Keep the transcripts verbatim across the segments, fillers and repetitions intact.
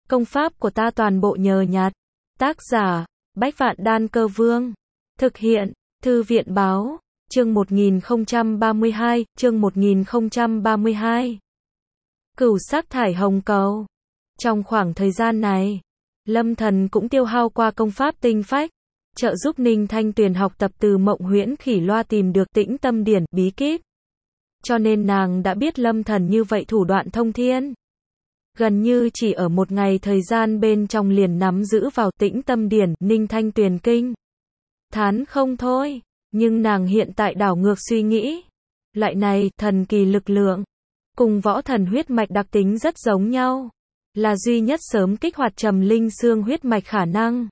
Công pháp của ta toàn bộ nhờ nhặt. Tác giả, Bách Vạn Đan Cơ Vương. Thực hiện, Thư viện Báo. Chương một nghìn không trăm ba mươi hai, chương một nghìn không trăm ba mươi hai. Cửu sắc thải hồng cầu. Trong khoảng thời gian này, Lâm Thần cũng tiêu hao qua công pháp tinh phách, trợ giúp Ninh Thanh Tuyền học tập từ Mộng Huyễn Khỉ Loa tìm được Tĩnh Tâm Điển bí kíp. Cho nên nàng đã biết Lâm Thần như vậy thủ đoạn thông thiên. Gần như chỉ ở một ngày thời gian bên trong liền nắm giữ vào Tĩnh Tâm Điển, Ninh Thanh Tuyền kinh. Thán không thôi, nhưng nàng hiện tại đảo ngược suy nghĩ. Loại này, thần kỳ lực lượng, cùng võ thần huyết mạch đặc tính rất giống nhau. Là duy nhất sớm kích hoạt trầm linh xương huyết mạch khả năng.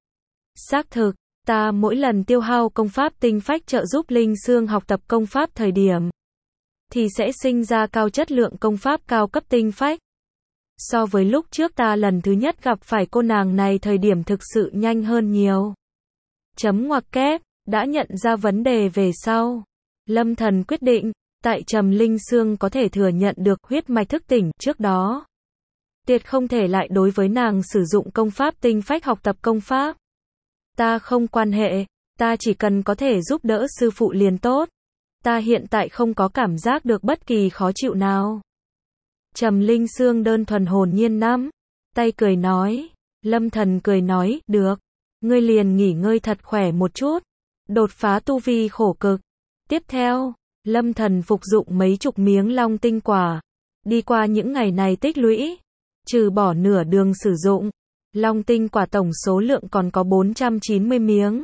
Xác thực, ta mỗi lần tiêu hao công pháp tinh phách trợ giúp linh xương học tập công pháp thời điểm, thì sẽ sinh ra cao chất lượng công pháp cao cấp tinh phách. So với lúc trước ta lần thứ nhất gặp phải cô nàng này thời điểm thực sự nhanh hơn nhiều. Chấm ngoặc kép, đã nhận ra vấn đề về sau. Lâm Thần quyết định, tại trầm linh xương có thể thừa nhận được huyết mạch thức tỉnh trước đó, tuyệt không thể lại đối với nàng sử dụng công pháp tinh phách học tập công pháp. Ta không quan hệ, ta chỉ cần có thể giúp đỡ sư phụ liền tốt. Ta hiện tại không có cảm giác được bất kỳ khó chịu nào. Trầm linh xương đơn thuần hồn nhiên nắm tay cười nói. Lâm Thần cười nói, được, ngươi liền nghỉ ngơi thật khỏe một chút, đột phá tu vi khổ cực. Tiếp theo, Lâm Thần phục dụng mấy chục miếng long tinh quả. Đi qua những ngày này tích lũy, trừ bỏ nửa đường sử dụng, long tinh quả tổng số lượng còn có bốn trăm chín mươi miếng.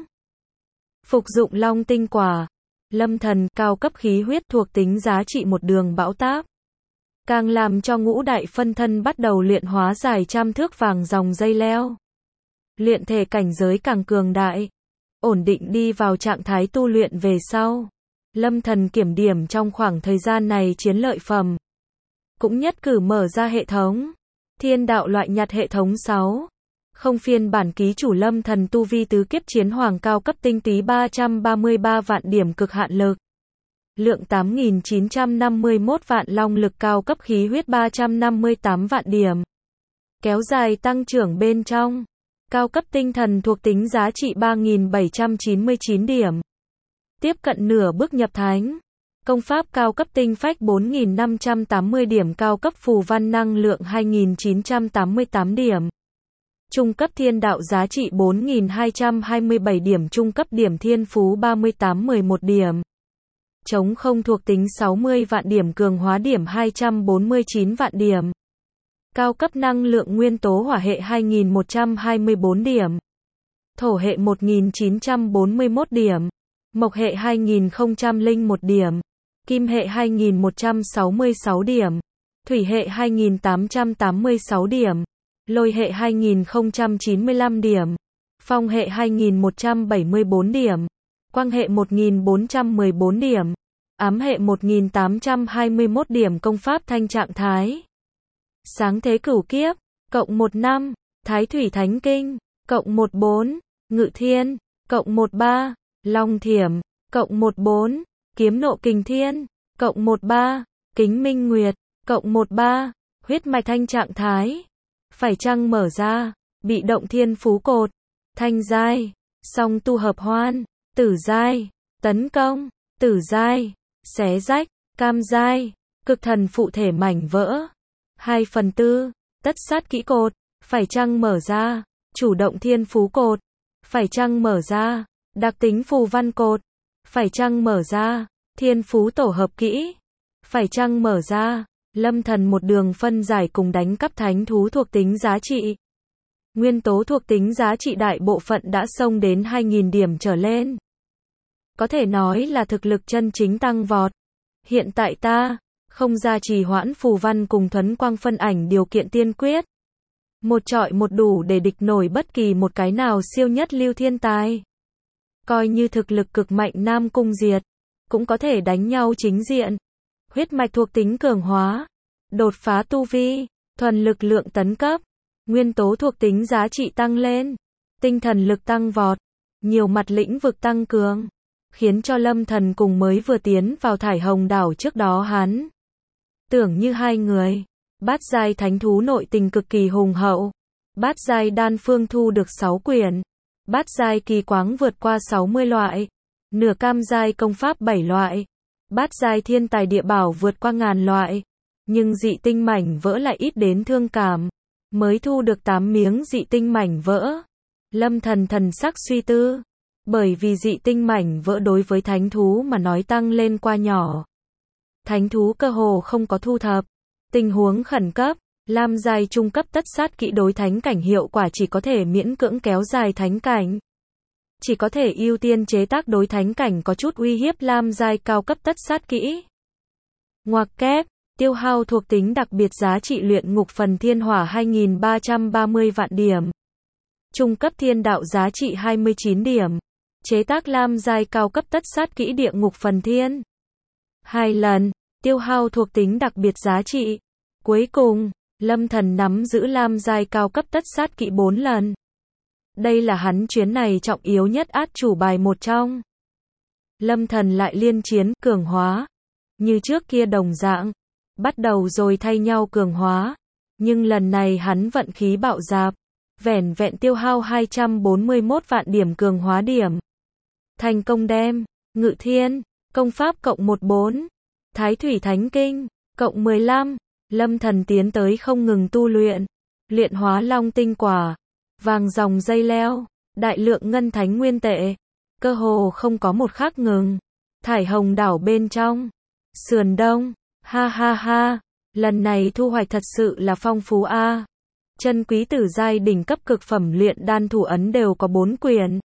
Phục dụng long tinh quả, Lâm Thần cao cấp khí huyết thuộc tính giá trị một đường bão táp, càng làm cho ngũ đại phân thân bắt đầu luyện hóa dài trăm thước vàng dòng dây leo. Luyện thể cảnh giới càng cường đại, ổn định đi vào trạng thái tu luyện về sau. Lâm Thần kiểm điểm trong khoảng thời gian này chiến lợi phẩm, cũng nhất cử mở ra hệ thống Thiên Đạo loại nhặt hệ thống sáu. Không phiên bản ký chủ Lâm Thần tu vi tứ kiếp chiến hoàng cao cấp tinh túy ba trăm ba mươi ba vạn điểm cực hạn lực. Lượng tám nghìn chín trăm năm mươi mốt vạn long lực cao cấp khí huyết ba trăm năm mươi tám vạn điểm. Kéo dài tăng trưởng bên trong. Cao cấp tinh thần thuộc tính giá trị ba nghìn bảy trăm chín mươi chín điểm. Tiếp cận nửa bước nhập thánh. Công pháp cao cấp tinh phách bốn nghìn năm trăm tám mươi điểm, cao cấp phù văn năng lượng hai nghìn chín trăm tám mươi tám điểm. Trung cấp thiên đạo giá trị bốn nghìn hai trăm hai mươi bảy điểm, trung cấp điểm thiên phú ba mươi tám mười một điểm. Chống không thuộc tính sáu mươi vạn điểm, cường hóa điểm hai trăm bốn mươi chín vạn điểm. Cao cấp năng lượng nguyên tố hỏa hệ hai nghìn một trăm hai mươi bốn điểm. Thổ hệ một nghìn chín trăm bốn mươi mốt điểm. Mộc hệ hai nghìn không trăm lẻ một điểm. Kim hệ hai nghìn một trăm sáu mươi sáu điểm. Thủy hệ hai nghìn tám trăm tám mươi sáu điểm. Lôi hệ hai nghìn không trăm chín mươi lăm điểm. Phong hệ hai nghìn một trăm bảy mươi bốn điểm. Quang hệ một nghìn bốn trăm mười bốn điểm. Ám hệ một nghìn tám trăm hai mươi mốt điểm. Công pháp thanh trạng thái sáng thế cửu kiếp, cộng một năm. Thái thủy thánh kinh, cộng một bốn. Ngự thiên, cộng một ba. Long thiểm, cộng một bốn. Kiếm nộ kình thiên, cộng một ba. Kính minh nguyệt, cộng một ba. Huyết mạch thanh trạng thái phải chăng mở ra. Bị động thiên phú cột, thanh giai, song tu hợp hoan, tử giai, tấn công, tử giai, xé rách, cam giai, cực thần phụ thể mảnh vỡ, hai phần tư, tất sát kỹ cột, phải chăng mở ra. Chủ động thiên phú cột, phải chăng mở ra. Đặc tính phù văn cột, phải chăng mở ra. Thiên phú tổ hợp kỹ, phải chăng mở ra. Lâm Thần một đường phân giải cùng đánh cắp thánh thú thuộc tính giá trị. Nguyên tố thuộc tính giá trị đại bộ phận đã xông đến hai nghìn điểm trở lên. Có thể nói là thực lực chân chính tăng vọt. Hiện tại ta, không ra trì hoãn phù văn cùng thuấn quang phân ảnh điều kiện tiên quyết. Một trọi một đủ để địch nổi bất kỳ một cái nào siêu nhất lưu thiên tài. Coi như thực lực cực mạnh Nam Cung Diệt, cũng có thể đánh nhau chính diện. Huyết mạch thuộc tính cường hóa, đột phá tu vi, thuần lực lượng tấn cấp, nguyên tố thuộc tính giá trị tăng lên, tinh thần lực tăng vọt, nhiều mặt lĩnh vực tăng cường, khiến cho Lâm Thần cùng mới vừa tiến vào Thải Hồng đảo trước đó hắn tưởng như hai người. Bát giai thánh thú nội tình cực kỳ hùng hậu, Bát giai đan phương thu được sáu quyển. Bát giai kỳ quáng vượt qua sáu mươi loại. Nửa cam giai công pháp bảy loại. Bát giai thiên tài địa bảo vượt qua ngàn loại. Nhưng dị tinh mảnh vỡ lại ít đến thương cảm. Mới thu được tám miếng dị tinh mảnh vỡ. Lâm Thần thần sắc suy tư. Bởi vì dị tinh mảnh vỡ đối với thánh thú mà nói tăng lên qua nhỏ. Thánh thú cơ hồ không có thu thập. Tình huống khẩn cấp, lam giai trung cấp tất sát kỹ đối thánh cảnh hiệu quả chỉ có thể miễn cưỡng kéo dài thánh cảnh. Chỉ có thể ưu tiên chế tác đối thánh cảnh có chút uy hiếp lam giai cao cấp tất sát kỹ. Ngoặc kép, tiêu hao thuộc tính đặc biệt giá trị luyện ngục phần thiên hỏa hai nghìn ba trăm ba mươi vạn điểm. Trung cấp thiên đạo giá trị hai mươi chín điểm. Chế tác lam giai cao cấp tất sát kỹ địa ngục phần thiên. Hai lần, tiêu hao thuộc tính đặc biệt giá trị. Cuối cùng, Lâm Thần nắm giữ lam giai cao cấp tất sát kỹ bốn lần. Đây là hắn chuyến này trọng yếu nhất át chủ bài một trong. Lâm Thần lại liên chiến, cường hóa. Như trước kia đồng dạng. Bắt đầu rồi thay nhau cường hóa. Nhưng lần này hắn vận khí bạo dạp. Vẻn vẹn tiêu hao hai trăm bốn mươi mốt vạn điểm cường hóa điểm. Thành công đem, Ngự Thiên, công pháp cộng mười bốn. Thái Thủy Thánh Kinh, cộng mười lăm. Lâm Thần tiến tới không ngừng tu luyện. Luyện hóa long tinh quả. Vàng dòng dây leo. Đại lượng ngân thánh nguyên tệ. Cơ hồ không có một khắc ngừng. Thải hồng đảo bên trong. Sườn đông. Ha ha ha. Lần này thu hoạch thật sự là phong phú a. Chân quý tử giai đỉnh cấp cực phẩm luyện đan thủ ấn đều có bốn quyển.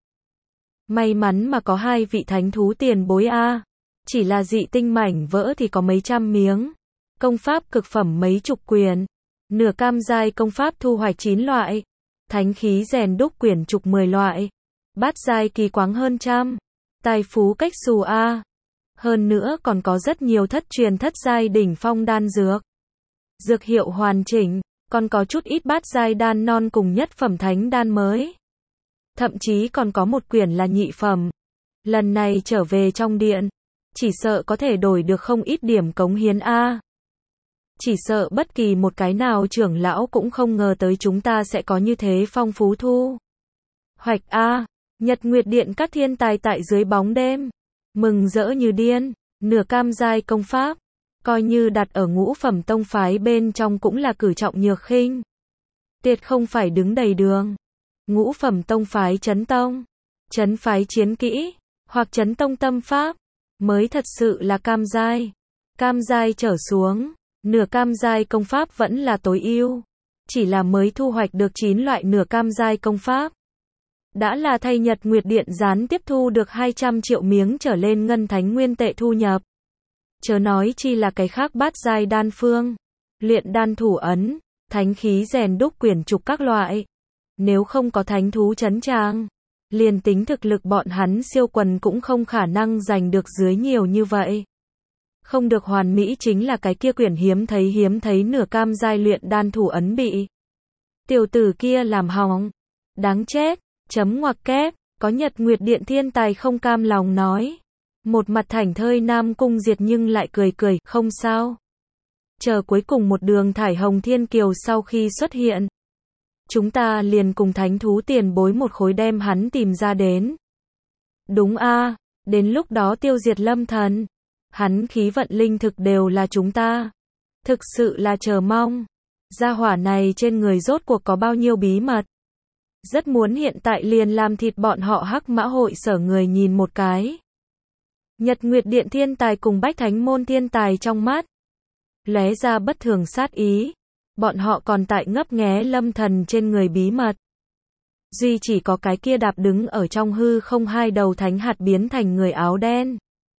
May mắn mà có hai vị thánh thú tiền bối a. Chỉ là dị tinh mảnh vỡ thì có mấy trăm miếng. Công pháp cực phẩm mấy chục quyển. Nửa cam giai công pháp thu hoạch chín loại. Thánh khí rèn đúc quyển trục mười loại. Bát giai kỳ quáng hơn trăm. Tài phú cách xù a. Hơn nữa còn có rất nhiều thất truyền thất giai đỉnh phong đan dược. Dược hiệu hoàn chỉnh, còn có chút ít bát giai đan non cùng nhất phẩm thánh đan mới. Thậm chí còn có một quyển là nhị phẩm. Lần này trở về trong điện, chỉ sợ có thể đổi được không ít điểm cống hiến a. Chỉ sợ bất kỳ một cái nào trưởng lão cũng không ngờ tới chúng ta sẽ có như thế phong phú thu hoạch a. Nhật Nguyệt Điện các thiên tài tại dưới bóng đêm, mừng rỡ như điên. Nửa cam giai công pháp, coi như đặt ở ngũ phẩm tông phái bên trong cũng là cử trọng nhược khinh. Tuyệt không phải đứng đầy đường. Ngũ phẩm tông phái chấn tông, chấn phái chiến kỹ, hoặc chấn tông tâm pháp, mới thật sự là cam giai. Cam giai trở xuống, nửa cam giai công pháp vẫn là tối ưu. Chỉ là mới thu hoạch được chín loại nửa cam giai công pháp. Đã là thay Nhật Nguyệt Điện gián tiếp thu được hai trăm triệu miếng trở lên ngân thánh nguyên tệ thu nhập. Chớ nói chi là cái khác bát giai đan phương, luyện đan thủ ấn, thánh khí rèn đúc quyển trục các loại. Nếu không có thánh thú chấn tràng, liền tính thực lực bọn hắn siêu quần cũng không khả năng giành được dưới nhiều như vậy. Không được hoàn mỹ chính là cái kia quyển hiếm thấy hiếm thấy nửa cam giai luyện đan thủ ấn bị tiểu tử kia làm hỏng. Đáng chết, chấm ngoặc kép, có Nhật Nguyệt Điện thiên tài không cam lòng nói. Một mặt thảnh thơi Nam Cung Diệt nhưng lại cười cười, không sao. Chờ cuối cùng một đường thải hồng thiên kiều sau khi xuất hiện. Chúng ta liền cùng thánh thú tiền bối một khối đem hắn tìm ra đến. Đúng a, đến lúc đó tiêu diệt Lâm Thần. Hắn khí vận linh thực đều là chúng ta. Thực sự là chờ mong. Gia hỏa này trên người rốt cuộc có bao nhiêu bí mật. Rất muốn hiện tại liền làm thịt bọn họ Hắc Mã hội sở người nhìn một cái. Nhật Nguyệt Điện thiên tài cùng Bách Thánh môn thiên tài trong mắt lóe ra bất thường sát ý. Bọn họ còn tại ngấp nghé Lâm Thần trên người bí mật. Duy chỉ có cái kia đạp đứng ở trong hư không hai đầu thánh hạt biến thành người áo đen.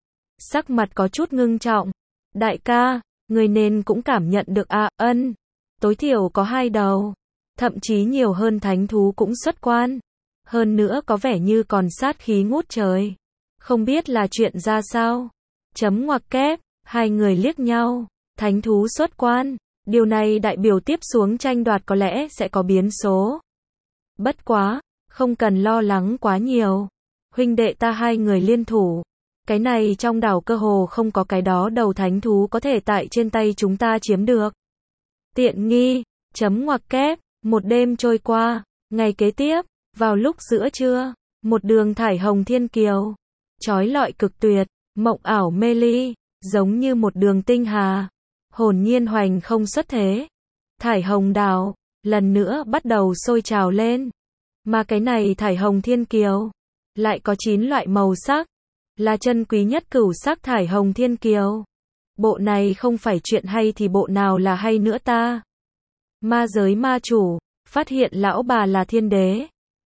Sắc mặt có chút ngưng trọng. Đại ca, người nên cũng cảm nhận được a, à, ân. Tối thiểu có hai đầu. Thậm chí nhiều hơn thánh thú cũng xuất quan. Hơn nữa có vẻ như còn sát khí ngút trời. Không biết là chuyện ra sao. Chấm ngoặc kép, hai người liếc nhau. Thánh thú xuất quan. Điều này đại biểu tiếp xuống tranh đoạt có lẽ sẽ có biến số. Bất quá, không cần lo lắng quá nhiều. Huynh đệ ta hai người liên thủ. Cái này trong đảo cơ hồ không có cái đó đầu thánh thú có thể tại trên tay chúng ta chiếm được. Tiện nghi, chấm ngoặc kép, Một đêm trôi qua, ngày kế tiếp, vào lúc giữa trưa, một đường thải hồng thiên kiều, chói lọi cực tuyệt, mộng ảo mê ly, giống như một đường tinh hà, hồn nhiên hoành không xuất thế. Thải hồng đào, lần nữa bắt đầu sôi trào lên. Mà cái này thải hồng thiên kiều, lại có chín loại màu sắc, là chân quý nhất cửu sắc thải hồng thiên kiều. Bộ này không phải chuyện hay thì bộ nào là hay nữa ta? Ma giới ma chủ, phát hiện lão bà là thiên đế.